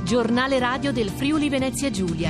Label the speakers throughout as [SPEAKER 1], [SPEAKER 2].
[SPEAKER 1] Giornale radio del Friuli Venezia Giulia.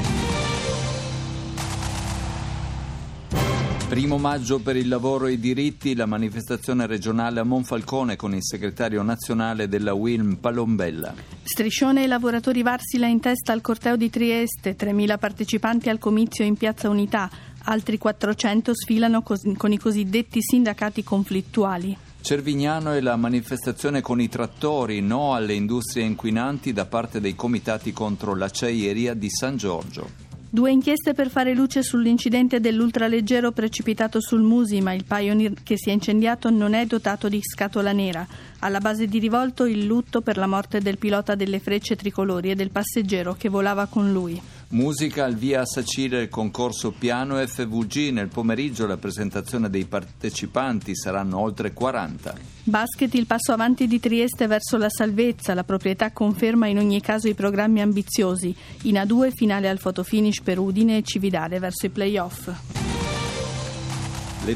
[SPEAKER 2] 1 maggio per il lavoro e i diritti, la manifestazione regionale a Monfalcone con il segretario nazionale della UILM Palombella.
[SPEAKER 3] Striscione e lavoratori Varsila in testa al corteo di Trieste, 3.000 partecipanti al comizio in Piazza Unità, altri 400 sfilano con i cosiddetti sindacati conflittuali.
[SPEAKER 2] Cervignano e la manifestazione con i trattori, no alle industrie inquinanti da parte dei comitati contro l'acciaieria di San Giorgio.
[SPEAKER 3] 2 inchieste per fare luce sull'incidente dell'ultraleggero precipitato sul Musi, ma il Pioneer che si è incendiato non è dotato di scatola nera. Alla base di rivolto il lutto per la morte del pilota delle Frecce Tricolori e del passeggero che volava con lui.
[SPEAKER 2] Musica al via a Sacile il concorso piano FVG. Nel pomeriggio la presentazione dei partecipanti saranno oltre 40.
[SPEAKER 3] Basket, il passo avanti di Trieste verso la salvezza. La proprietà conferma in ogni caso i programmi ambiziosi. In A2 finale al fotofinish per Udine e Cividale verso i play-off.
[SPEAKER 2] Le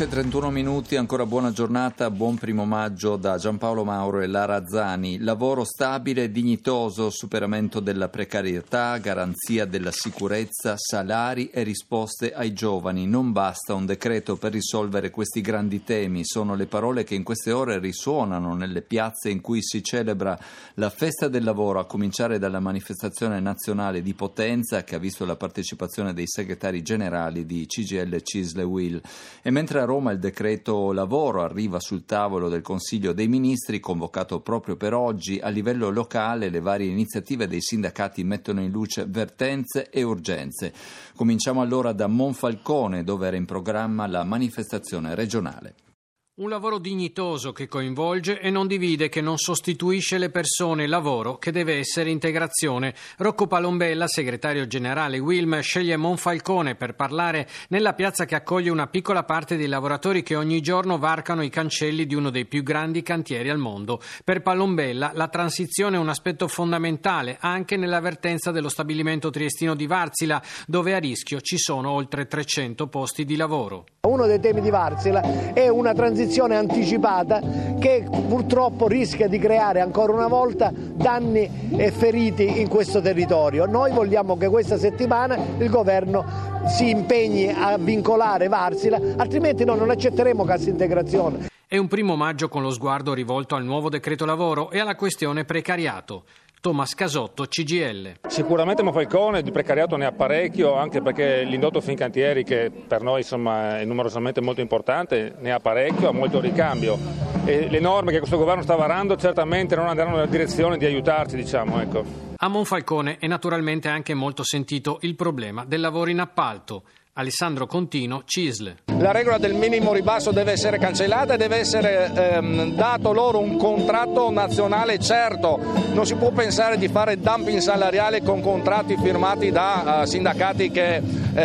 [SPEAKER 2] 12:31, ancora buona giornata, buon 1 maggio da Giampaolo Mauro e Lara Zani. Lavoro stabile e dignitoso, superamento della precarietà, garanzia della sicurezza, salari e risposte ai giovani. Non basta un decreto per risolvere questi grandi temi, sono le parole che in queste ore risuonano nelle piazze in cui si celebra la festa del lavoro, a cominciare dalla manifestazione nazionale di Potenza che ha visto la partecipazione dei segretari generali di CGIL, CISL e UIL. E mentre a Roma il decreto lavoro arriva sul tavolo del Consiglio dei Ministri, convocato proprio per oggi, a livello locale le varie iniziative dei sindacati mettono in luce vertenze e urgenze. Cominciamo allora da Monfalcone, dove era in programma la manifestazione regionale.
[SPEAKER 4] Un lavoro dignitoso che coinvolge e non divide, che non sostituisce le persone, lavoro che deve essere integrazione. Rocco Palombella, segretario generale UILM, sceglie Monfalcone per parlare nella piazza che accoglie una piccola parte dei lavoratori che ogni giorno varcano i cancelli di uno dei più grandi cantieri al mondo. Per Palombella la transizione è un aspetto fondamentale anche nella vertenza dello stabilimento triestino di Varsila, dove a rischio ci sono oltre 300 posti di lavoro.
[SPEAKER 5] Uno dei temi di Varsila è una transizione anticipata che purtroppo rischia di creare ancora una volta danni e feriti in questo territorio. Noi vogliamo che questa settimana il governo si impegni a vincolare Varsila, altrimenti noi non accetteremo cassa integrazione.
[SPEAKER 4] È un 1 maggio con lo sguardo rivolto al nuovo decreto lavoro e alla questione precariato. Thomas Casotto, CGIL.
[SPEAKER 6] Sicuramente Monfalcone di precariato ne ha parecchio, anche perché l'indotto Fincantieri, che per noi insomma è numerosamente molto importante, ne ha parecchio, ha molto ricambio. E le norme che questo governo sta varando certamente non andranno nella direzione di aiutarci, ecco.
[SPEAKER 4] A Monfalcone è naturalmente anche molto sentito il problema del lavoro in appalto. Alessandro Contino, CISL.
[SPEAKER 7] La regola del minimo ribasso deve essere cancellata e deve essere dato loro un contratto nazionale certo. Non si può pensare di fare dumping salariale con contratti firmati da sindacati che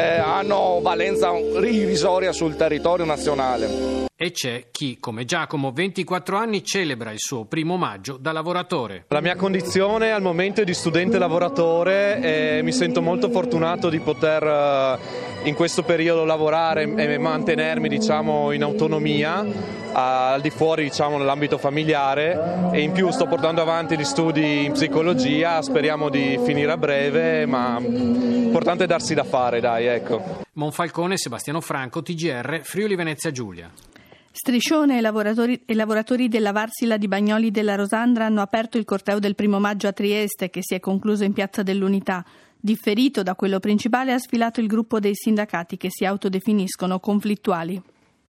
[SPEAKER 7] hanno valenza irrisoria sul territorio nazionale.
[SPEAKER 4] E c'è chi, come Giacomo, 24 anni, celebra il suo 1 maggio da lavoratore.
[SPEAKER 8] La mia condizione al momento è di studente lavoratore e mi sento molto fortunato di poter in questo periodo lavorare e mantenermi in autonomia al di fuori nell'ambito familiare, e in più sto portando avanti gli studi in psicologia, speriamo di finire a breve, ma l'importante è darsi da fare, ecco.
[SPEAKER 4] Monfalcone, Sebastiano Franco, TGR, Friuli Venezia Giulia.
[SPEAKER 3] Striscione e lavoratori della Varsila di Bagnoli della Rosandra hanno aperto il corteo del 1 maggio a Trieste, che si è concluso in Piazza dell'Unità. Differito da quello principale ha sfilato il gruppo dei sindacati che si autodefiniscono conflittuali.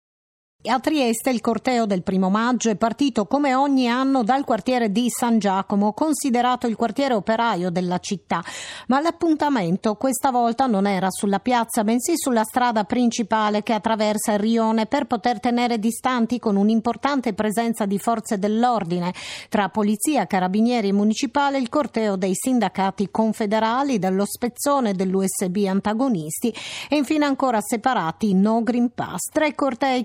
[SPEAKER 9] A Trieste il corteo del 1 maggio è partito come ogni anno dal quartiere di San Giacomo, considerato il quartiere operaio della città, ma l'appuntamento questa volta non era sulla piazza, bensì sulla strada principale che attraversa il rione, per poter tenere distanti, con un'importante presenza di forze dell'ordine tra polizia, carabinieri e municipale, il corteo dei sindacati confederali, dello Spezzone e dell'USB antagonisti, e infine ancora separati no Green Pass. 3 cortei che grazie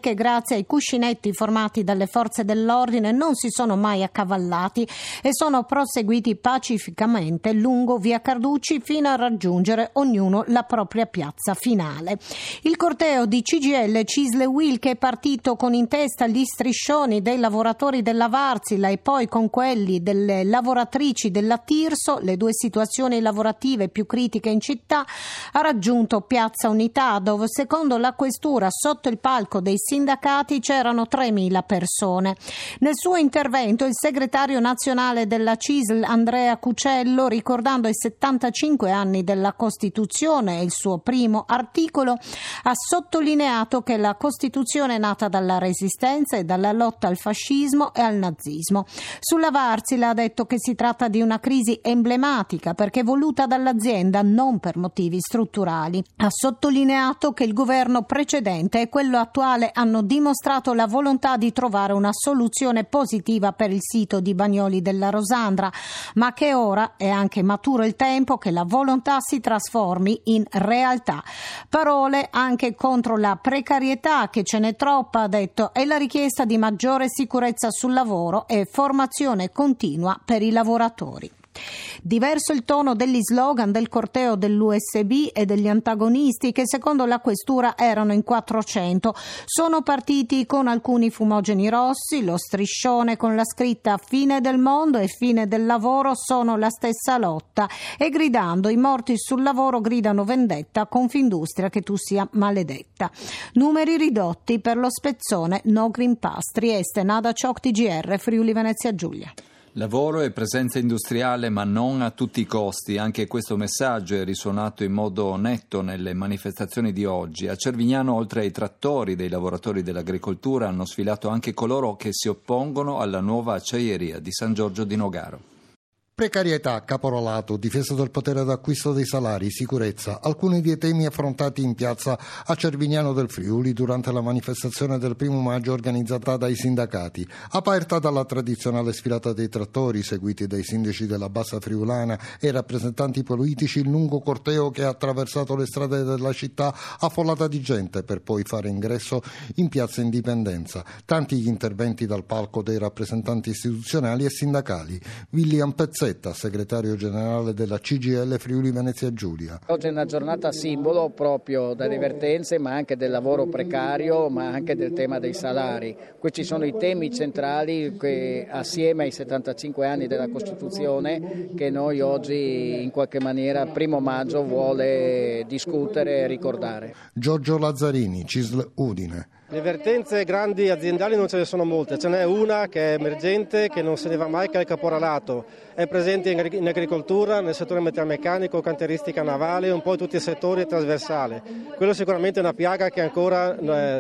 [SPEAKER 9] grazie ai cuscinetti formati dalle forze dell'ordine, non si sono mai accavallati e sono proseguiti pacificamente lungo via Carducci fino a raggiungere ognuno la propria piazza finale. Il corteo di CGIL, CISL e UIL, che è partito con in testa gli striscioni dei lavoratori della Varsila e poi con quelli delle lavoratrici della Tirso, le due situazioni lavorative più critiche in città, ha raggiunto Piazza Unità, dove secondo la questura sotto il palco dei sindacati c'erano 3.000 persone. Nel suo intervento il segretario nazionale della CISL, Andrea Cuccello, ricordando i 75 anni della Costituzione e il suo primo articolo, ha sottolineato che la Costituzione è nata dalla resistenza e dalla lotta al fascismo e al nazismo. Sulla Varsila ha detto che si tratta di una crisi emblematica perché voluta dall'azienda, non per motivi strutturali. Ha sottolineato che il governo precedente e quello attuale hanno dimostrato la volontà di trovare una soluzione positiva per il sito di Bagnoli della Rosandra, ma che ora è anche maturo il tempo che la volontà si trasformi in realtà. Parole anche contro la precarietà, che ce n'è troppa, ha detto, e la richiesta di maggiore sicurezza sul lavoro e formazione continua per i lavoratori. Diverso il tono degli slogan del corteo dell'USB e degli antagonisti, che secondo la questura erano in 400. Sono partiti con alcuni fumogeni rossi, lo striscione con la scritta "Fine del mondo e fine del lavoro sono la stessa lotta", e gridando "I morti sul lavoro gridano vendetta, Confindustria che tu sia maledetta". Numeri ridotti per lo spezzone No Green Pass. Trieste, Nada Ciocc, TGR, Friuli Venezia Giulia.
[SPEAKER 2] Lavoro e presenza industriale, ma non a tutti i costi. Anche questo messaggio è risuonato in modo netto nelle manifestazioni di oggi. A Cervignano, oltre ai trattori dei lavoratori dell'agricoltura, hanno sfilato anche coloro che si oppongono alla nuova acciaieria di San Giorgio di Nogaro.
[SPEAKER 10] Precarietà, caporalato, difesa del potere d'acquisto dei salari, sicurezza, alcuni dei temi affrontati in piazza a Cervignano del Friuli durante la manifestazione del 1° maggio organizzata dai sindacati, aperta dalla tradizionale sfilata dei trattori seguiti dai sindaci della Bassa Friulana e rappresentanti politici. Il lungo corteo che ha attraversato le strade della città affollata di gente per poi fare ingresso in piazza Indipendenza. Tanti gli interventi dal palco dei rappresentanti istituzionali e sindacali. William Pezzetta, segretario generale della CGIL Friuli Venezia Giulia.
[SPEAKER 11] Oggi è una giornata simbolo proprio delle vertenze, ma anche del lavoro precario, ma anche del tema dei salari. Questi sono i temi centrali che, assieme ai 75 anni della Costituzione, che noi oggi in qualche maniera 1° maggio vuole discutere e ricordare.
[SPEAKER 10] Giorgio Lazzarini, CISL Udine.
[SPEAKER 12] Le vertenze grandi aziendali non ce ne sono molte, ce n'è una che è emergente, che non se ne va mai, che è il caporalato. È presente in agricoltura, nel settore metalmeccanico, cantieristica navale, un po' in tutti i settori trasversali. Quello sicuramente è una piaga che ancora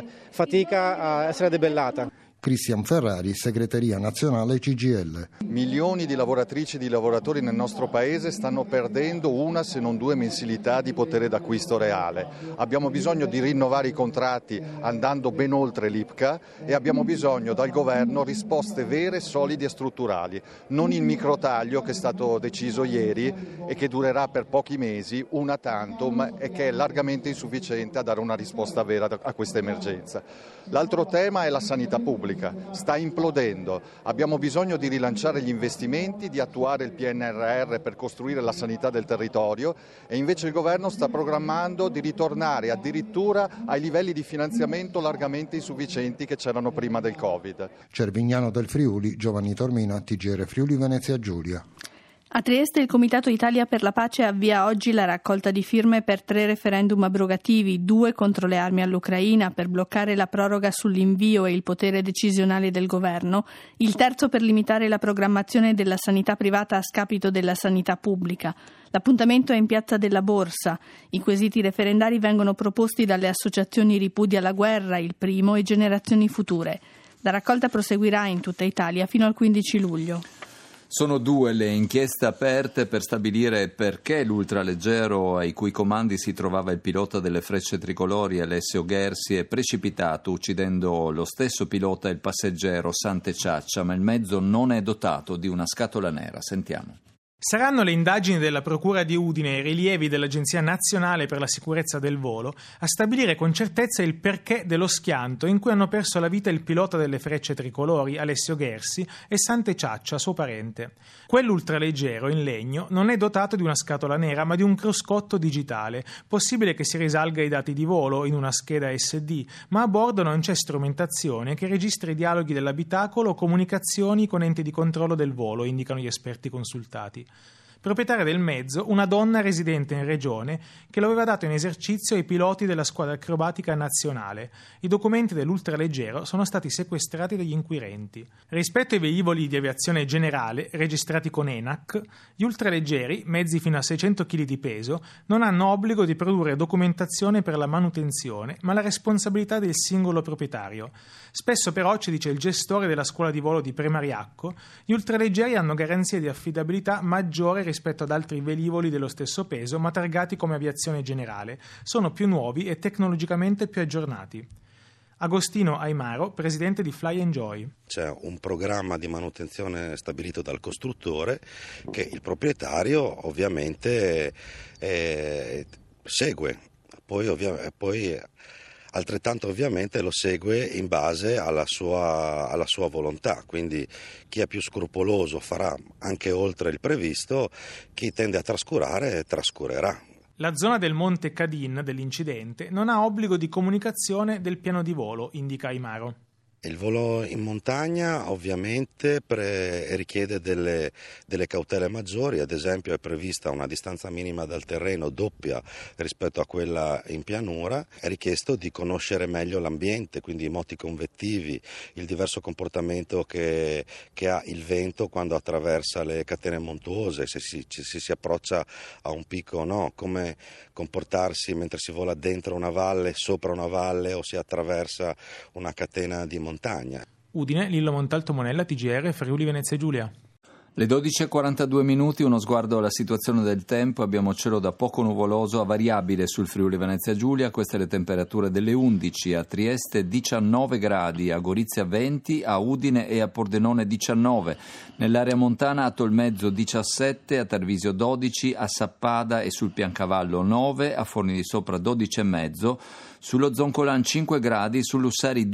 [SPEAKER 12] fatica a essere debellata.
[SPEAKER 10] Cristian Ferrari, segreteria nazionale CGIL.
[SPEAKER 13] Milioni di lavoratrici e di lavoratori nel nostro paese stanno perdendo una se non 2 mensilità di potere d'acquisto reale. Abbiamo bisogno di rinnovare i contratti andando ben oltre l'IPCA e abbiamo bisogno dal governo risposte vere, solide e strutturali, non il microtaglio che è stato deciso ieri e che durerà per pochi mesi, una tantum, e che è largamente insufficiente a dare una risposta vera a questa emergenza. L'altro tema è la sanità pubblica. Sta implodendo, abbiamo bisogno di rilanciare gli investimenti, di attuare il PNRR per costruire la sanità del territorio, e invece il governo sta programmando di ritornare addirittura ai livelli di finanziamento largamente insufficienti che c'erano prima del Covid.
[SPEAKER 10] Cervignano del Friuli, Giovanni Tormina, TGR Friuli Venezia Giulia.
[SPEAKER 3] A Trieste il Comitato Italia per la Pace avvia oggi la raccolta di firme per 3 referendum abrogativi, 2 contro le armi all'Ucraina per bloccare la proroga sull'invio e il potere decisionale del governo, il terzo per limitare la programmazione della sanità privata a scapito della sanità pubblica. L'appuntamento è in Piazza della Borsa. I quesiti referendari vengono proposti dalle associazioni Ripudia la guerra, Il Primo e Generazioni Future. La raccolta proseguirà in tutta Italia fino al 15 luglio.
[SPEAKER 2] Sono 2 le inchieste aperte per stabilire perché l'ultraleggero ai cui comandi si trovava il pilota delle Frecce Tricolori, Alessio Ghersi, è precipitato uccidendo lo stesso pilota e il passeggero Sante Ciaccia, ma il mezzo non è dotato di una scatola nera. Sentiamo.
[SPEAKER 14] Saranno le indagini della Procura di Udine e i rilievi dell'Agenzia Nazionale per la Sicurezza del Volo a stabilire con certezza il perché dello schianto in cui hanno perso la vita il pilota delle Frecce Tricolori, Alessio Gersi, e Sante Ciaccia, suo parente. Quell'ultraleggero in legno non è dotato di una scatola nera ma di un cruscotto digitale. Possibile che si risalga ai dati di volo in una scheda SD, ma a bordo non c'è strumentazione che registri i dialoghi dell'abitacolo o comunicazioni con enti di controllo del volo, indicano gli esperti consultati. Proprietaria del mezzo, una donna residente in regione che lo aveva dato in esercizio ai piloti della squadra acrobatica nazionale. I documenti dell'ultraleggero sono stati sequestrati dagli inquirenti. Rispetto ai velivoli di aviazione generale registrati con ENAC, gli ultraleggeri, mezzi fino a 600 kg di peso, non hanno obbligo di produrre documentazione per la manutenzione, ma la responsabilità del singolo proprietario. Spesso però, ci dice il gestore della scuola di volo di Premariacco, gli ultraleggeri hanno garanzie di affidabilità maggiore rispetto ad altri velivoli dello stesso peso ma targati come aviazione generale. Sono più nuovi e tecnologicamente più aggiornati. Agostino Aimaro, presidente di Fly Enjoy.
[SPEAKER 15] C'è un programma di manutenzione stabilito dal costruttore che il proprietario ovviamente segue, poi altrettanto ovviamente lo segue in base alla sua volontà, quindi chi è più scrupoloso farà anche oltre il previsto, chi tende a trascurare trascurerà.
[SPEAKER 14] La zona del Monte Cadin dell'incidente non ha obbligo di comunicazione del piano di volo, indica Aimaro.
[SPEAKER 15] Il volo in montagna ovviamente richiede delle cautele maggiori, ad esempio è prevista una distanza minima dal terreno doppia rispetto a quella in pianura, è richiesto di conoscere meglio l'ambiente, quindi i moti convettivi, il diverso comportamento che ha il vento quando attraversa le catene montuose, se si approccia a un picco o no, come comportarsi mentre si vola dentro una valle, sopra una valle o si attraversa una catena di montagna.
[SPEAKER 14] Udine, Lillo Montalto Monella, TGR, Friuli Venezia Giulia.
[SPEAKER 2] Le 12:42, uno sguardo alla situazione del tempo. Abbiamo cielo da poco nuvoloso a variabile sul Friuli Venezia Giulia. Queste le temperature delle 11, a Trieste 19 gradi, a Gorizia 20, a Udine e a Pordenone 19. Nell'area montana a Tolmezzo 17, a Tarvisio 12, a Sappada e sul Piancavallo 9, a Forni di Sopra 12,5, sullo Zoncolan 5 gradi, su Lussari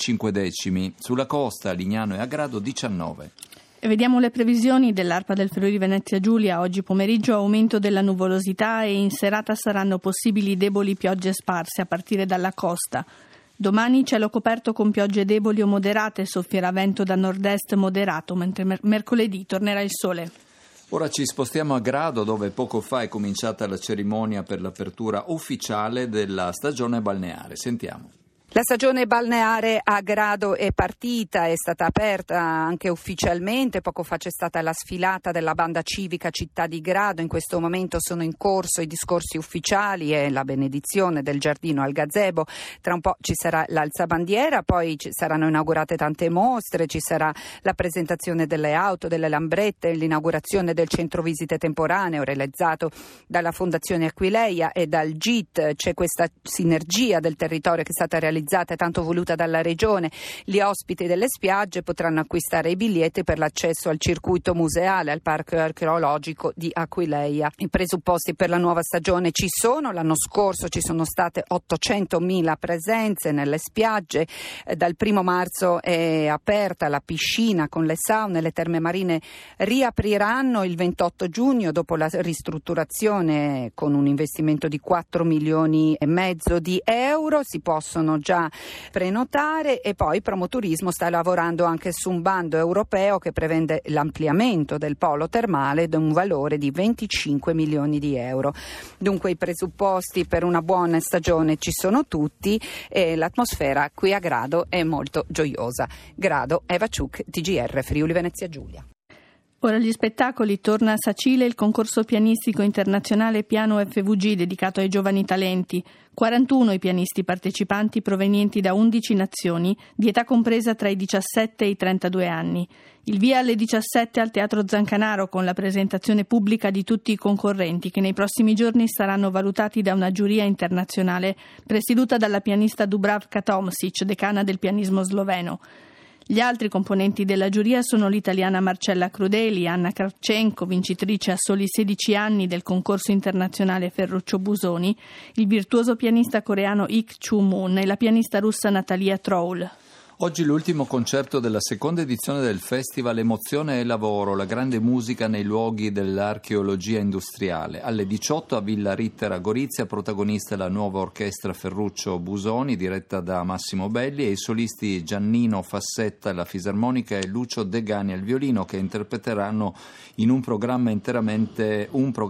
[SPEAKER 2] 2,5, sulla costa a Lignano e a Grado 19.
[SPEAKER 3] E vediamo le previsioni dell'ARPA del Friuli Venezia Giulia. Oggi pomeriggio aumento della nuvolosità e in serata saranno possibili deboli piogge sparse a partire dalla costa. Domani cielo coperto con piogge deboli o moderate, soffierà vento da nord-est moderato, mentre mercoledì tornerà il sole.
[SPEAKER 2] Ora ci spostiamo a Grado, dove poco fa è cominciata la cerimonia per l'apertura ufficiale della stagione balneare. Sentiamo.
[SPEAKER 16] La stagione balneare a Grado è partita, è stata aperta anche ufficialmente. Poco fa c'è stata la sfilata della banda civica Città di Grado. In questo momento sono in corso i discorsi ufficiali e la benedizione del giardino al gazebo. Tra un po' ci sarà l'alzabandiera, poi ci saranno inaugurate tante mostre, ci sarà la presentazione delle auto, delle lambrette, l'inaugurazione del centro visite temporaneo realizzato dalla Fondazione Aquileia e dal GIT. C'è questa sinergia del territorio che è stata realizzata e tanto voluta dalla Regione. Gli ospiti delle spiagge potranno acquistare i biglietti per l'accesso al circuito museale, al parco archeologico di Aquileia. I presupposti per la nuova stagione ci sono. L'anno scorso ci sono state 800.000 presenze nelle spiagge. Dal 1 marzo è aperta la piscina con le saune, le terme marine riapriranno il 28 giugno dopo la ristrutturazione con un investimento di 4,5 milioni di euro. Si possono già prenotare e poi Promoturismo sta lavorando anche su un bando europeo che prevede l'ampliamento del polo termale da un valore di 25 milioni di euro. Dunque i presupposti per una buona stagione ci sono tutti e l'atmosfera qui a Grado è molto gioiosa. Grado, Eva Ciuc, TGR Friuli Venezia Giulia.
[SPEAKER 3] Ora gli spettacoli. Torna a Sacile il concorso pianistico internazionale Piano FVG dedicato ai giovani talenti. 41 i pianisti partecipanti provenienti da 11 nazioni, di età compresa tra i 17 e i 32 anni. Il via alle 17 al Teatro Zancanaro con la presentazione pubblica di tutti i concorrenti che nei prossimi giorni saranno valutati da una giuria internazionale presieduta dalla pianista Dubravka Tomšić, decana del pianismo sloveno. Gli altri componenti della giuria sono l'italiana Marcella Crudeli, Anna Kravchenko, vincitrice a soli 16 anni del concorso internazionale Ferruccio Busoni, il virtuoso pianista coreano Ik Choo-moon e la pianista russa Natalia Troul.
[SPEAKER 2] Oggi l'ultimo concerto della seconda edizione del Festival Emozione e Lavoro, la grande musica nei luoghi dell'archeologia industriale. Alle 18 a Villa Ritter a Gorizia, protagonista la nuova orchestra Ferruccio Busoni, diretta da Massimo Belli, e i solisti Giannino Fassetta alla fisarmonica e Lucio Degani al violino, che interpreteranno in un programma interamente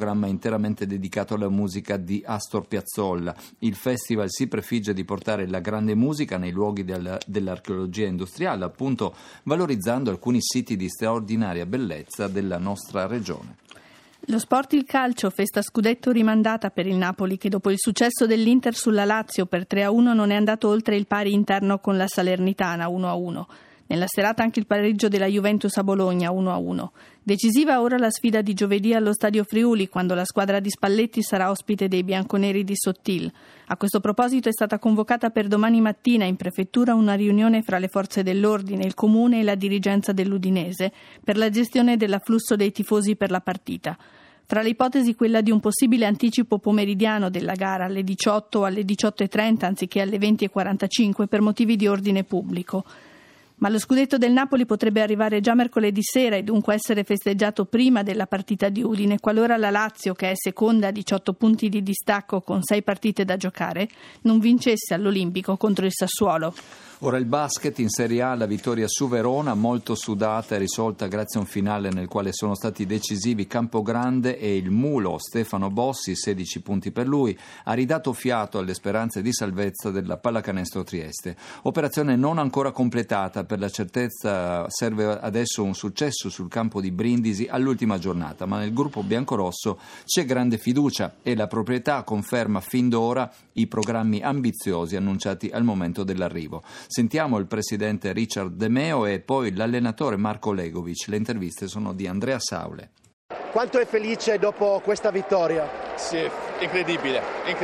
[SPEAKER 2] dedicato alla musica di Astor Piazzolla. Il festival si prefigge di portare la grande musica nei luoghi dell'archeologia industriale, appunto valorizzando alcuni siti di straordinaria bellezza della nostra regione.
[SPEAKER 3] Lo sport, il calcio, festa scudetto rimandata per il Napoli, che dopo il successo dell'Inter sulla Lazio per 3-1 non è andato oltre il pari interno con la Salernitana 1-1. Nella serata anche il pareggio della Juventus a Bologna 1-1. Decisiva ora la sfida di giovedì allo Stadio Friuli, quando la squadra di Spalletti sarà ospite dei bianconeri di Sottil. A questo proposito è stata convocata per domani mattina in prefettura una riunione fra le forze dell'ordine, il comune e la dirigenza dell'Udinese per la gestione dell'afflusso dei tifosi per la partita. Fra le ipotesi quella di un possibile anticipo pomeridiano della gara alle 18 o alle 18.30 anziché alle 20.45 per motivi di ordine pubblico. Ma lo scudetto del Napoli potrebbe arrivare già mercoledì sera e dunque essere festeggiato prima della partita di Udine, qualora la Lazio, che è seconda a 18 punti di distacco con 6 partite da giocare, non vincesse all'Olimpico contro il Sassuolo.
[SPEAKER 2] Ora il basket in Serie A, la vittoria su Verona, molto sudata e risolta grazie a un finale nel quale sono stati decisivi Campogrande e il mulo Stefano Bossi, 16 punti per lui, ha ridato fiato alle speranze di salvezza della Pallacanestro Trieste. Operazione non ancora completata, per la certezza serve adesso un successo sul campo di Brindisi all'ultima giornata, ma nel gruppo biancorosso c'è grande fiducia e la proprietà conferma fin d'ora i programmi ambiziosi annunciati al momento dell'arrivo. Sentiamo il presidente Richard De Meo e poi l'allenatore Marco Legovic. Le interviste sono di Andrea Saule.
[SPEAKER 5] Quanto è felice dopo questa vittoria?
[SPEAKER 17] Sì, incredibile.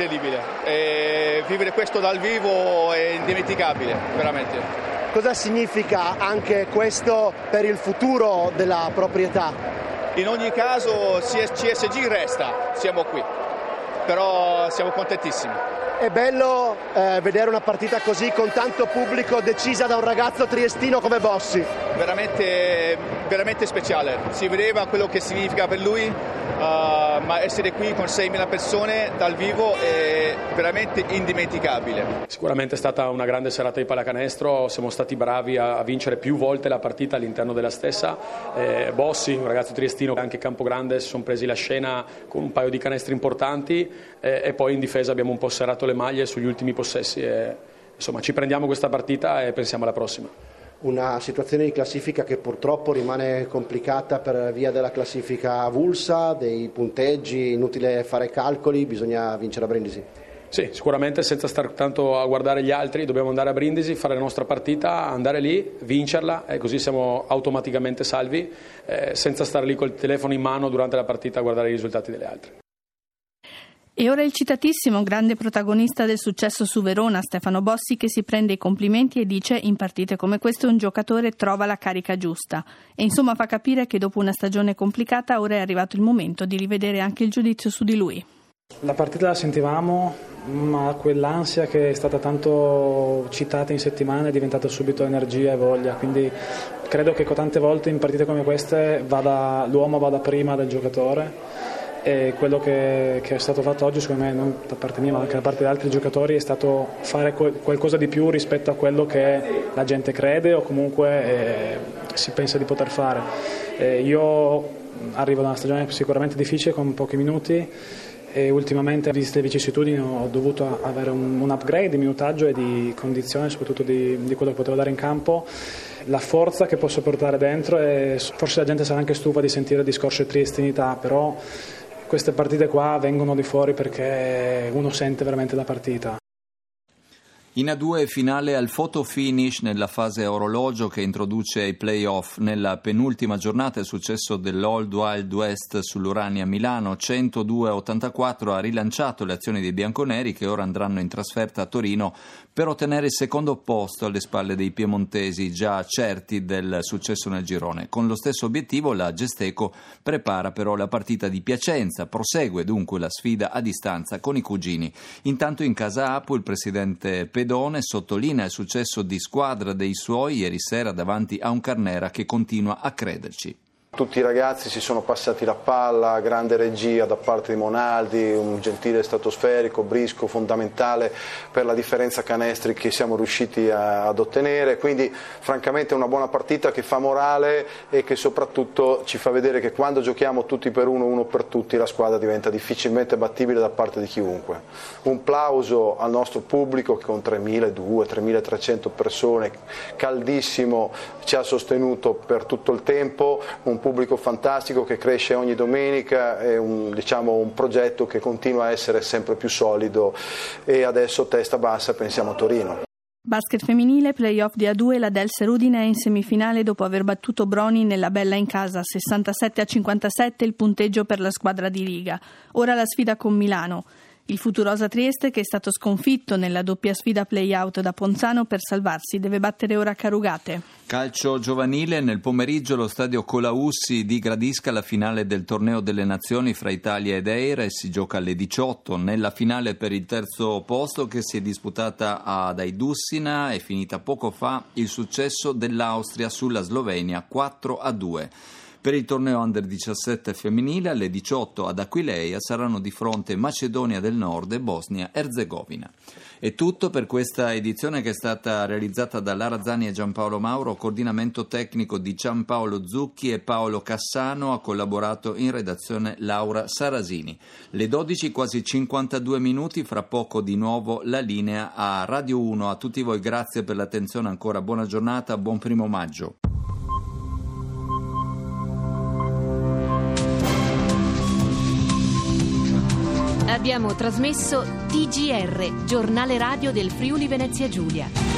[SPEAKER 17] Vivere questo dal vivo è indimenticabile, veramente.
[SPEAKER 5] Cosa significa anche questo per il futuro della proprietà?
[SPEAKER 17] In ogni caso CSG resta, siamo qui, però siamo contentissimi.
[SPEAKER 5] È bello vedere una partita così con tanto pubblico, decisa da un ragazzo triestino come Bossi.
[SPEAKER 17] Veramente speciale, si vedeva quello che significa per lui, ma essere qui con 6.000 persone dal vivo è veramente indimenticabile.
[SPEAKER 18] Sicuramente è stata una grande serata di pallacanestro, siamo stati bravi a vincere più volte la partita all'interno della stessa. Bossi, un ragazzo triestino, anche Campogrande si sono presi la scena con un paio di canestri importanti e poi in difesa abbiamo un po' serrato le maglie sugli ultimi possessi e insomma ci prendiamo questa partita e pensiamo alla prossima.
[SPEAKER 5] Una situazione di classifica che purtroppo rimane complicata per via della classifica avulsa, dei punteggi, inutile fare calcoli, bisogna vincere a Brindisi.
[SPEAKER 18] Sì, sicuramente senza stare tanto a guardare gli altri, dobbiamo andare a Brindisi, fare la nostra partita, andare lì, vincerla e così siamo automaticamente salvi, senza stare lì col telefono in mano durante la partita a guardare i risultati delle altre.
[SPEAKER 3] E ora il citatissimo grande protagonista del successo su Verona, Stefano Bossi, che si prende i complimenti e dice: in partite come queste un giocatore trova la carica giusta. E insomma fa capire che dopo una stagione complicata ora è arrivato il momento di rivedere anche il giudizio su di lui.
[SPEAKER 19] La partita la sentivamo, ma quell'ansia che è stata tanto citata in settimana è diventata subito energia e voglia, quindi credo che tante volte in partite come queste l'uomo vada prima del giocatore. E quello che è stato fatto oggi, secondo me, non da parte mia ma anche da parte di altri giocatori, è stato fare qualcosa di più rispetto a quello che la gente crede o comunque si pensa di poter fare. Io arrivo da una stagione sicuramente difficile con pochi minuti e ultimamente, viste le vicissitudini, ho dovuto avere un upgrade di minutaggio e di condizione, soprattutto di quello che potevo dare in campo, la forza che posso portare dentro, e forse la gente sarà anche stufa di sentire discorsi di triestinità, però queste partite qua vengono di fuori perché uno sente veramente la partita.
[SPEAKER 2] In A2 finale al photo finish nella fase a orologio che introduce i play-off. Nella penultima giornata il successo dell'Old Wild West sull'Urania Milano 102-84 ha rilanciato le azioni dei bianconeri, che ora andranno in trasferta a Torino per ottenere il secondo posto alle spalle dei piemontesi, già certi del successo nel girone. Con lo stesso obiettivo la Gesteco prepara però la partita di Piacenza, prosegue dunque la sfida a distanza con i cugini. Intanto in casa Apu il presidente Pedone sottolinea il successo di squadra dei suoi ieri sera davanti a un Carnera che continua a crederci.
[SPEAKER 20] Tutti i ragazzi si sono passati la palla, grande regia da parte di Monaldi, un gentile stratosferico, Brisco, fondamentale per la differenza canestri che siamo riusciti ad ottenere, quindi francamente è una buona partita che fa morale e che soprattutto ci fa vedere che quando giochiamo tutti per uno, uno per tutti, la squadra diventa difficilmente battibile da parte di chiunque. Un plauso al nostro pubblico che con 3.200-3.300 persone, caldissimo, ci ha sostenuto per tutto il tempo, un pubblico fantastico che cresce ogni domenica, è un progetto che continua a essere sempre più solido e adesso testa bassa pensiamo a Torino.
[SPEAKER 3] Basket femminile, playoff di A2, la Del Serudine è in semifinale dopo aver battuto Broni nella Bella in casa 67-57 il punteggio per la squadra di Riga. Ora la sfida con Milano. Il Futurosa Trieste, che è stato sconfitto nella doppia sfida play-out da Ponzano, per salvarsi deve battere ora Carugate.
[SPEAKER 2] Calcio giovanile, nel pomeriggio lo stadio Colaussi di Gradisca la finale del torneo delle nazioni fra Italia ed Eire si gioca alle 18. Nella finale per il terzo posto che si è disputata ad Aidussina è finita poco fa il successo dell'Austria sulla Slovenia 4-2. Per il torneo Under 17 femminile alle 18 ad Aquileia saranno di fronte Macedonia del Nord e Bosnia-Erzegovina. È tutto per questa edizione che è stata realizzata da Lara Zani e Giampaolo Mauro, coordinamento tecnico di Giampaolo Zucchi e Paolo Cassano, ha collaborato in redazione Laura Sarasini. Le 12 quasi 52 minuti, fra poco di nuovo la linea a Radio 1. A tutti voi grazie per l'attenzione, ancora buona giornata, buon 1° maggio.
[SPEAKER 1] Abbiamo trasmesso TGR, giornale radio del Friuli Venezia Giulia.